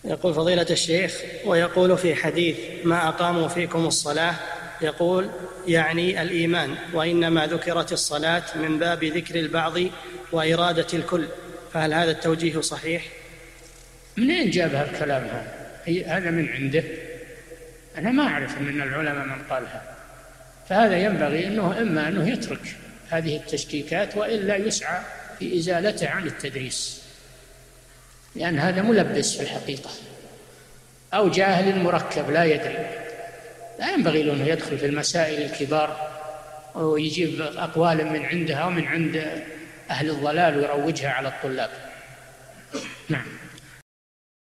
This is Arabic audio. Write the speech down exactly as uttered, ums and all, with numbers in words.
يقول فضيلة الشيخ: ويقول في حديث ما أقاموا فيكم الصلاة، يقول يعني الإيمان، وإنما ذكرت الصلاة من باب ذكر البعض وإرادة الكل، فهل هذا التوجيه صحيح؟ منين جابها الكلام هذا؟ هذا من عنده؟ أنا ما أعرف من العلماء من قالها. فهذا ينبغي أنه إما أنه يترك هذه التشكيكات، وإلا يسعى في إزالته عن التدريس، لأن هذا ملبس في الحقيقة، أو جاهل مركب لا يدري. لا ينبغي له أنه يدخل في المسائل الكبار ويجيب أقوال من عندها ومن عند أهل الضلال ويروجها على الطلاب. نعم.